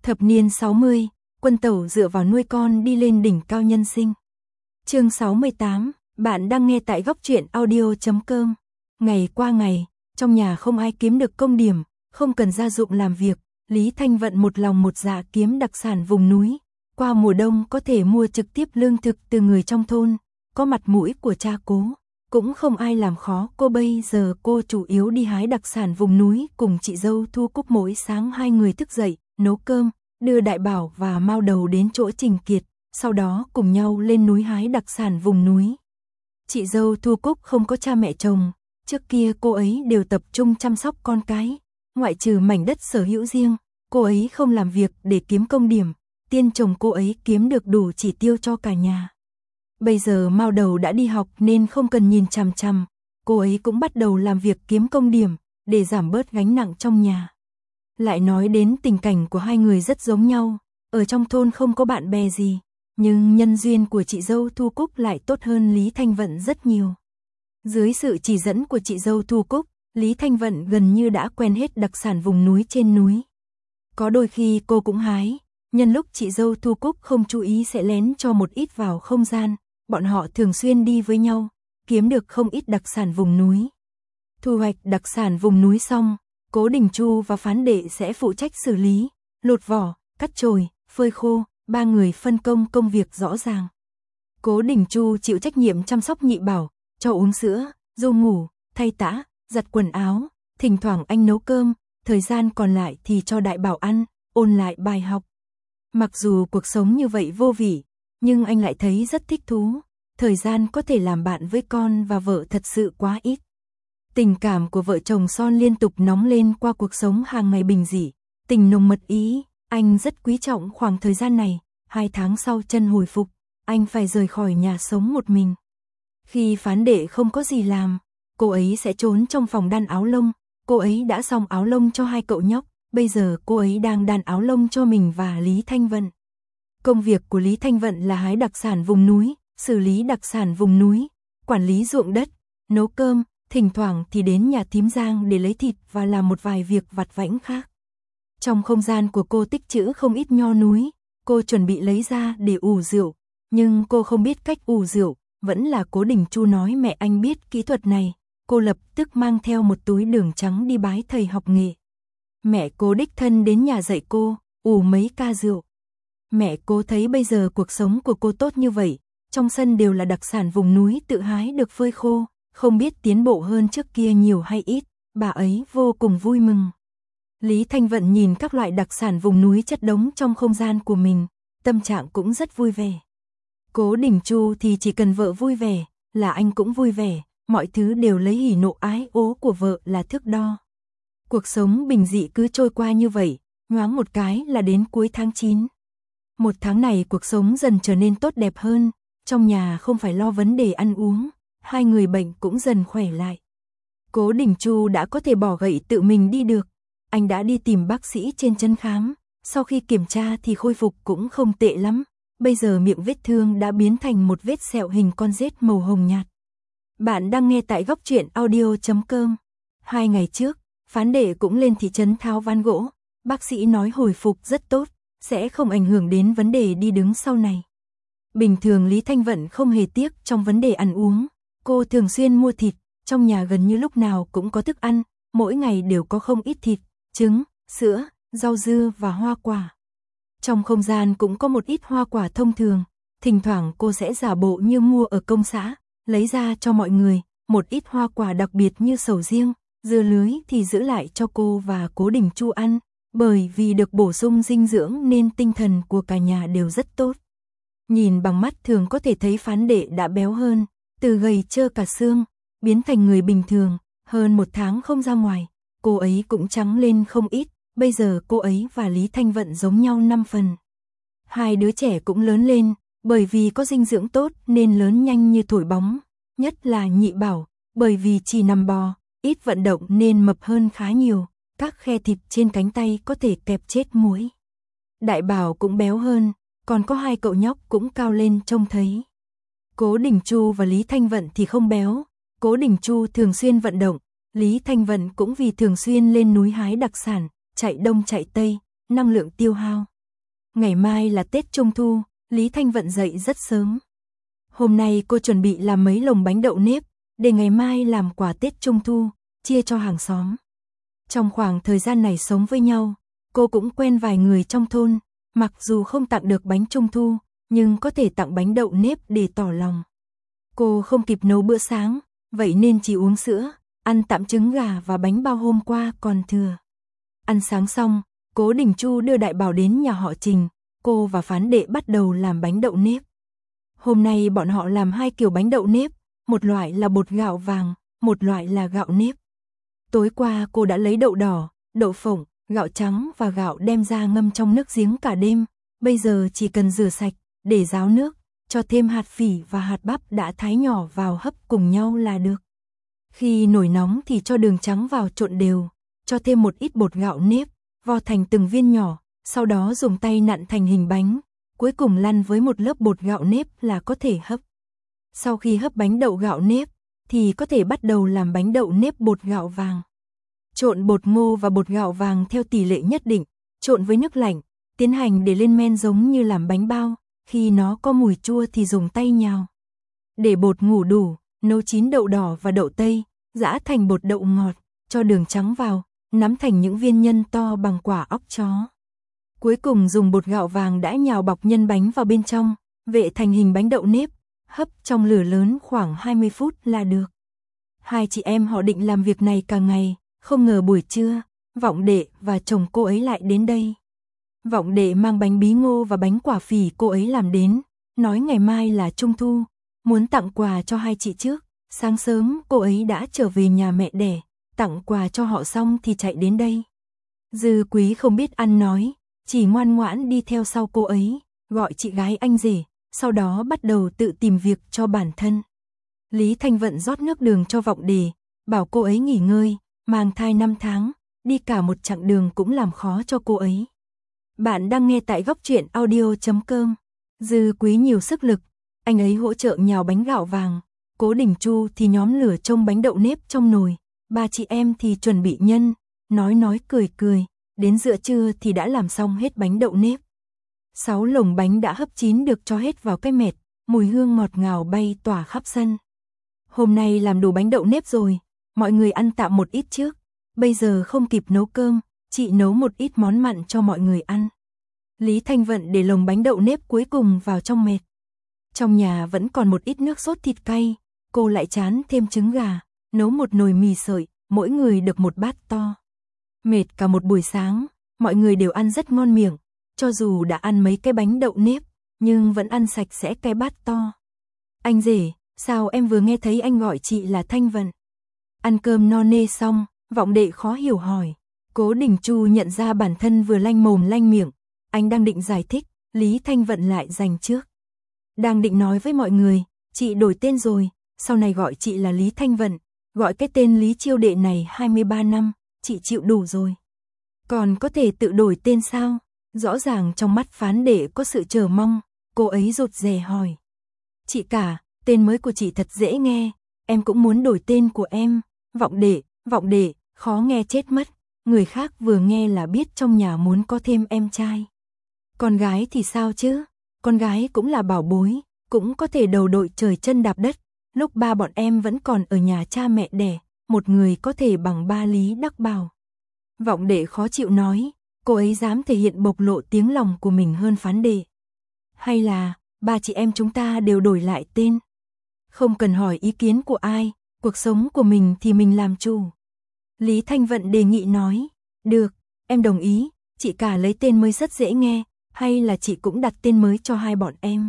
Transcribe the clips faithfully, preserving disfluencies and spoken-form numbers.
Thập niên sáu mươi, Quân Tẩu dựa vào nuôi con đi lên đỉnh cao nhân sinh. Chương sáu mươi tám, bạn đang nghe tại góc truyện audio chấm com. Ngày qua ngày, trong nhà không ai kiếm được công điểm, không cần gia dụng làm việc, Lý Thanh Vận một lòng một dạ kiếm đặc sản vùng núi. Qua mùa đông có thể mua trực tiếp lương thực từ người trong thôn, có mặt mũi của cha Cố, cũng không ai làm khó cô. Bây giờ cô chủ yếu đi hái đặc sản vùng núi cùng chị dâu Thu Cúc. Mỗi sáng hai người thức dậy, nấu cơm, đưa Đại Bảo và Mao Đầu đến chỗ Trình Kiệt, sau đó cùng nhau lên núi hái đặc sản vùng núi. Chị dâu Thu Cúc không có cha mẹ chồng, trước kia cô ấy đều tập trung chăm sóc con cái, ngoại trừ mảnh đất sở hữu riêng, cô ấy không làm việc để kiếm công điểm, tiền chồng cô ấy kiếm được đủ chỉ tiêu cho cả nhà. Bây giờ Mao Đầu đã đi học nên không cần nhìn chằm chằm, cô ấy cũng bắt đầu làm việc kiếm công điểm, để giảm bớt gánh nặng trong nhà. Lại nói đến tình cảnh của hai người rất giống nhau, ở trong thôn không có bạn bè gì, nhưng nhân duyên của chị dâu Thu Cúc lại tốt hơn Lý Thanh Vận rất nhiều. Dưới sự chỉ dẫn của chị dâu Thu Cúc, Lý Thanh Vận gần như đã quen hết đặc sản vùng núi trên núi. Có đôi khi cô cũng hái, nhân lúc chị dâu Thu Cúc không chú ý sẽ lén cho một ít vào không gian, bọn họ thường xuyên đi với nhau, kiếm được không ít đặc sản vùng núi. Thu hoạch đặc sản vùng núi xong, Cố Đình Chu và Phán Đệ sẽ phụ trách xử lý, lột vỏ, cắt chồi, phơi khô, ba người phân công công việc rõ ràng. Cố Đình Chu chịu trách nhiệm chăm sóc Nhị Bảo, cho uống sữa, dỗ ngủ, thay tã, giặt quần áo, thỉnh thoảng anh nấu cơm, thời gian còn lại thì cho Đại Bảo ăn, ôn lại bài học. Mặc dù cuộc sống như vậy vô vị, nhưng anh lại thấy rất thích thú, thời gian có thể làm bạn với con và vợ thật sự quá ít. Tình cảm của vợ chồng son liên tục nóng lên qua cuộc sống hàng ngày bình dị, tình nồng mật ý, anh rất quý trọng khoảng thời gian này. Hai tháng sau chân hồi phục, anh phải rời khỏi nhà sống một mình. Khi Phán Đệ không có gì làm, cô ấy sẽ trốn trong phòng đan áo lông, cô ấy đã xong áo lông cho hai cậu nhóc, bây giờ cô ấy đang đan áo lông cho mình và Lý Thanh Vận. Công việc của Lý Thanh Vận là hái đặc sản vùng núi, xử lý đặc sản vùng núi, quản lý ruộng đất, nấu cơm, thỉnh thoảng thì đến nhà thím Giang để lấy thịt và làm một vài việc vặt vãnh khác. Trong không gian của cô tích trữ không ít nho núi, cô chuẩn bị lấy ra để ủ rượu, nhưng cô không biết cách ủ rượu, vẫn là Cố Đình Chu nói mẹ anh biết kỹ thuật này, cô lập tức mang theo một túi đường trắng đi bái thầy học nghệ. Mẹ cô đích thân đến nhà dạy cô, ủ mấy ca rượu. Mẹ cô thấy bây giờ cuộc sống của cô tốt như vậy, trong sân đều là đặc sản vùng núi tự hái được phơi khô, không biết tiến bộ hơn trước kia nhiều hay ít, bà ấy vô cùng vui mừng. Lý Thanh Vận nhìn các loại đặc sản vùng núi chất đống trong không gian của mình, tâm trạng cũng rất vui vẻ. Cố Đình Chu thì chỉ cần vợ vui vẻ, là anh cũng vui vẻ, mọi thứ đều lấy hỉ nộ ái ố của vợ là thước đo. Cuộc sống bình dị cứ trôi qua như vậy, nhoáng một cái là đến cuối tháng chín. Một tháng này cuộc sống dần trở nên tốt đẹp hơn, trong nhà không phải lo vấn đề ăn uống, hai người bệnh cũng dần khỏe lại. Cố Đình Chu đã có thể bỏ gậy tự mình đi được, anh đã đi tìm bác sĩ trên trấn khám, sau khi kiểm tra thì khôi phục cũng không tệ lắm, bây giờ miệng vết thương đã biến thành một vết sẹo hình con rết màu hồng nhạt. Bạn đang nghe tại góc truyện audio chấm com. Hai ngày trước, Phán Đệ cũng lên thị trấn tháo ván gỗ, bác sĩ nói hồi phục rất tốt, sẽ không ảnh hưởng đến vấn đề đi đứng sau này. Bình thường Lý Thanh Vận không hề tiếc trong vấn đề ăn uống, cô thường xuyên mua thịt, trong nhà gần như lúc nào cũng có thức ăn, mỗi ngày đều có không ít thịt, trứng, sữa, rau dưa và hoa quả. Trong không gian cũng có một ít hoa quả thông thường, thỉnh thoảng cô sẽ giả bộ như mua ở công xã, lấy ra cho mọi người, một ít hoa quả đặc biệt như sầu riêng, dưa lưới thì giữ lại cho cô và Cố Đình Chu ăn, bởi vì được bổ sung dinh dưỡng nên tinh thần của cả nhà đều rất tốt. Nhìn bằng mắt thường có thể thấy Phán Đệ đã béo hơn, từ gầy trơ cả xương, biến thành người bình thường, hơn một tháng không ra ngoài, cô ấy cũng trắng lên không ít, bây giờ cô ấy và Lý Thanh Vận giống nhau năm phần. Hai đứa trẻ cũng lớn lên, bởi vì có dinh dưỡng tốt nên lớn nhanh như thổi bóng, nhất là Nhị Bảo, bởi vì chỉ nằm bò, ít vận động nên mập hơn khá nhiều, các khe thịt trên cánh tay có thể kẹp chết muỗi. Đại Bảo cũng béo hơn, còn có hai cậu nhóc cũng cao lên trông thấy. Cố Đình Chu và Lý Thanh Vận thì không béo, Cố Đình Chu thường xuyên vận động, Lý Thanh Vận cũng vì thường xuyên lên núi hái đặc sản, chạy đông chạy tây, năng lượng tiêu hao. Ngày mai là Tết Trung Thu, Lý Thanh Vận dậy rất sớm. Hôm nay cô chuẩn bị làm mấy lồng bánh đậu nếp, để ngày mai làm quà Tết Trung Thu, chia cho hàng xóm. Trong khoảng thời gian này sống với nhau, cô cũng quen vài người trong thôn, mặc dù không tặng được bánh Trung Thu, nhưng có thể tặng bánh đậu nếp để tỏ lòng. Cô không kịp nấu bữa sáng, vậy nên chỉ uống sữa, ăn tạm trứng gà và bánh bao hôm qua còn thừa. Ăn sáng xong, Cố Đình Chu đưa Đại Bảo đến nhà họ Trình, cô và Phán Đệ bắt đầu làm bánh đậu nếp. Hôm nay bọn họ làm hai kiểu bánh đậu nếp, một loại là bột gạo vàng, một loại là gạo nếp. Tối qua cô đã lấy đậu đỏ, đậu phộng, gạo trắng và gạo đem ra ngâm trong nước giếng cả đêm, bây giờ chỉ cần rửa sạch, để ráo nước, cho thêm hạt phỉ và hạt bắp đã thái nhỏ vào hấp cùng nhau là được. Khi nổi nóng thì cho đường trắng vào trộn đều, cho thêm một ít bột gạo nếp, vo thành từng viên nhỏ, sau đó dùng tay nặn thành hình bánh, cuối cùng lăn với một lớp bột gạo nếp là có thể hấp. Sau khi hấp bánh đậu gạo nếp, thì có thể bắt đầu làm bánh đậu nếp bột gạo vàng. Trộn bột ngô và bột gạo vàng theo tỷ lệ nhất định, trộn với nước lạnh, tiến hành để lên men giống như làm bánh bao, khi nó có mùi chua thì dùng tay nhào. Để bột ngủ đủ, nấu chín đậu đỏ và đậu tây, giã thành bột đậu ngọt, cho đường trắng vào, nắm thành những viên nhân to bằng quả óc chó. Cuối cùng dùng bột gạo vàng đã nhào bọc nhân bánh vào bên trong, vệ thành hình bánh đậu nếp, hấp trong lửa lớn khoảng hai mươi phút là được. Hai chị em họ định làm việc này cả ngày, không ngờ buổi trưa, Vọng Đệ và chồng cô ấy lại đến đây. Vọng Đệ mang bánh bí ngô và bánh quả phỉ cô ấy làm đến, nói ngày mai là Trung Thu, muốn tặng quà cho hai chị trước. Sáng sớm cô ấy đã trở về nhà mẹ đẻ, tặng quà cho họ xong thì chạy đến đây. Dư Quý không biết ăn nói, chỉ ngoan ngoãn đi theo sau cô ấy, gọi chị gái anh rể, sau đó bắt đầu tự tìm việc cho bản thân. Lý Thanh Vận rót nước đường cho Vọng Đệ, bảo cô ấy nghỉ ngơi, mang thai năm tháng, đi cả một chặng đường cũng làm khó cho cô ấy. Bạn đang nghe tại góc truyện audio chấm com. Dư Quý nhiều sức lực, anh ấy hỗ trợ nhào bánh gạo vàng, Cố Đình Chu thì nhóm lửa trông bánh đậu nếp trong nồi, ba chị em thì chuẩn bị nhân, nói nói cười cười, đến giữa trưa thì đã làm xong hết bánh đậu nếp. Sáu lồng bánh đã hấp chín được cho hết vào cái mệt, mùi hương ngọt ngào bay tỏa khắp sân. Hôm nay làm đủ bánh đậu nếp rồi, mọi người ăn tạm một ít trước, bây giờ không kịp nấu cơm, chị nấu một ít món mặn cho mọi người ăn. Lý Thanh Vận để lồng bánh đậu nếp cuối cùng vào trong mệt. Trong nhà vẫn còn một ít nước sốt thịt cay, cô lại chán thêm trứng gà, nấu một nồi mì sợi, mỗi người được một bát to. Mệt cả một buổi sáng, mọi người đều ăn rất ngon miệng, cho dù đã ăn mấy cái bánh đậu nếp, nhưng vẫn ăn sạch sẽ cái bát to. Anh rể, sao em vừa nghe thấy anh gọi chị là Thanh Vận? Ăn cơm no nê xong, Vọng Đệ khó hiểu hỏi. Cố Đình Chu nhận ra bản thân vừa lanh mồm lanh miệng, anh đang định giải thích, Lý Thanh Vận lại giành trước. Đang định nói với mọi người, chị đổi tên rồi, sau này gọi chị là Lý Thanh Vận, gọi cái tên Lý Chiêu Đệ này hai mươi ba năm, chị chịu đủ rồi. Còn có thể tự đổi tên sao? Rõ ràng trong mắt Phán Đệ có sự chờ mong, cô ấy rụt rè hỏi. Chị cả, tên mới của chị thật dễ nghe, em cũng muốn đổi tên của em. Vọng Đệ, Vọng Đệ, khó nghe chết mất, người khác vừa nghe là biết trong nhà muốn có thêm em trai. Con gái thì sao chứ? Con gái cũng là bảo bối, cũng có thể đầu đội trời chân đạp đất. Lúc ba bọn em vẫn còn ở nhà cha mẹ đẻ, một người có thể bằng ba Lý Đắc Bảo. Vọng Đệ khó chịu nói, cô ấy dám thể hiện bộc lộ tiếng lòng của mình hơn Phán Đệ. Hay là, ba chị em chúng ta đều đổi lại tên? Không cần hỏi ý kiến của ai, cuộc sống của mình thì mình làm chủ. Lý Thanh Vận đề nghị nói, được, em đồng ý, chị cả lấy tên mới rất dễ nghe, hay là chị cũng đặt tên mới cho hai bọn em.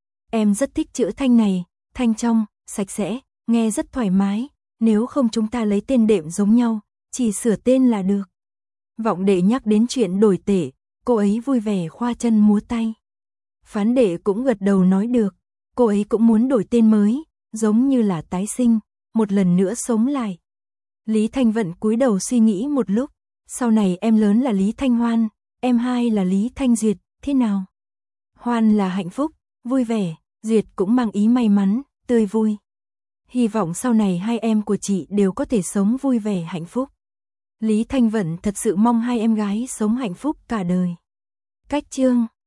Em rất thích chữ Thanh này, thanh trong, sạch sẽ, nghe rất thoải mái, nếu không chúng ta lấy tên đệm giống nhau, chỉ sửa tên là được. Vọng Đệ nhắc đến chuyện đổi tể, cô ấy vui vẻ khoa chân múa tay. Phán Đệ cũng gật đầu nói được, cô ấy cũng muốn đổi tên mới, giống như là tái sinh, một lần nữa sống lại. Lý Thanh Vận cúi đầu suy nghĩ một lúc, sau này em lớn là Lý Thanh Hoan, em hai là Lý Thanh Duyệt, thế nào? Hoan là hạnh phúc, vui vẻ, Duyệt cũng mang ý may mắn, tươi vui. Hy vọng sau này hai em của chị đều có thể sống vui vẻ hạnh phúc. Lý Thanh Vận thật sự mong hai em gái sống hạnh phúc cả đời. Cách chương